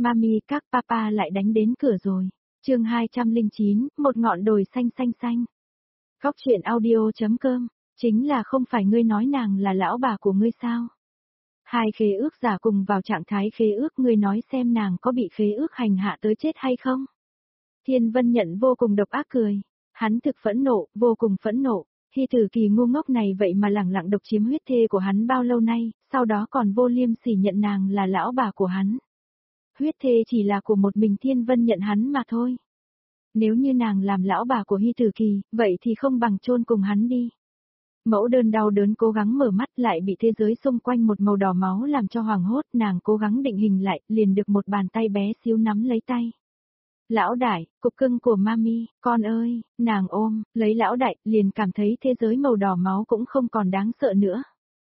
Mami các papa lại đánh đến cửa rồi. Chương 209, một ngọn đồi xanh xanh xanh. Góc truyện audio.com, chính là không phải ngươi nói nàng là lão bà của ngươi sao? Hai khế ước giả cùng vào trạng thái khế ước, ngươi nói xem nàng có bị khế ước hành hạ tới chết hay không? Thiên Vân Nhận vô cùng độc ác cười, hắn thực phẫn nộ, vô cùng phẫn nộ. Hy Tử Kỳ ngu ngốc này vậy mà lẳng lặng độc chiếm huyết thê của hắn bao lâu nay, sau đó còn vô liêm sỉ nhận nàng là lão bà của hắn. Huyết thê chỉ là của một mình Thiên Vân Nhận hắn mà thôi. Nếu như nàng làm lão bà của Hy Tử Kỳ, vậy thì không bằng chôn cùng hắn đi. Mẫu đơn đau đớn cố gắng mở mắt, lại bị thế giới xung quanh một màu đỏ máu làm cho hoảng hốt, nàng cố gắng định hình lại, liền được một bàn tay bé xíu nắm lấy tay. Lão đại, cục cưng của mami, con ơi, nàng ôm, lấy lão đại, liền cảm thấy thế giới màu đỏ máu cũng không còn đáng sợ nữa.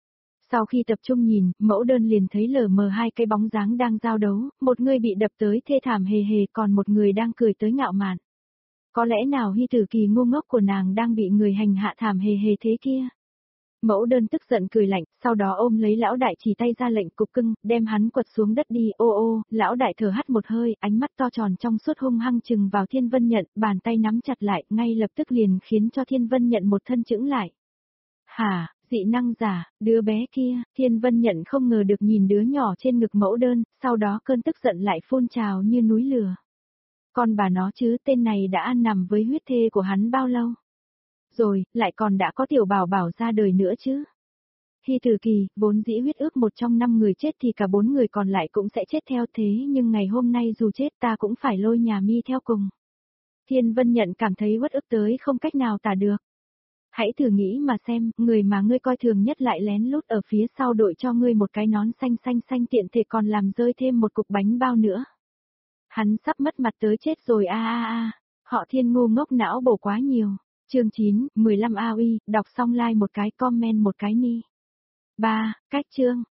Sau khi tập trung nhìn, mẫu đơn liền thấy lờ mờ hai cái bóng dáng đang giao đấu, một người bị đập tới thê thảm hề hề, còn một người đang cười tới ngạo mạn. Có lẽ nào Hy Tử Kỳ ngu ngốc của nàng đang bị người hành hạ thảm hề hề thế kia? Mẫu đơn tức giận cười lạnh, sau đó ôm lấy lão đại chỉ tay ra lệnh cục cưng, đem hắn quật xuống đất đi. Ô ô, lão đại thở hắt một hơi, ánh mắt to tròn trong suốt hung hăng chừng vào Thiên Vân Nhận, bàn tay nắm chặt lại, ngay lập tức liền khiến cho Thiên Vân Nhận một thân chững lại. Hả, dị năng giả, đứa bé kia, Thiên Vân Nhận không ngờ được nhìn đứa nhỏ trên ngực mẫu đơn, sau đó cơn tức giận lại phun trào như núi lửa. Con bà nó chứ, tên này đã ăn nằm với huyết thê của hắn bao lâu? Rồi, lại còn đã có tiểu bảo bảo ra đời nữa chứ. Hy Tử Kỳ, vốn dĩ huyết ước một trong 5 người chết thì cả 4 người còn lại cũng sẽ chết theo, thế nhưng ngày hôm nay dù chết ta cũng phải lôi nhà mi theo cùng. Thiên Vân Nhận cảm thấy uất ức tới không cách nào tả được. Hãy thử nghĩ mà xem, người mà ngươi coi thường nhất lại lén lút ở phía sau đội cho ngươi một cái nón xanh xanh xanh, tiện thể còn làm rơi thêm một cục bánh bao nữa. Hắn sắp mất mặt tới chết rồi a a a, họ Thiên ngu ngốc não bổ quá nhiều. Chương 9, 15 AOI, đọc xong like một cái, comment một cái ni. 3. Cách chương.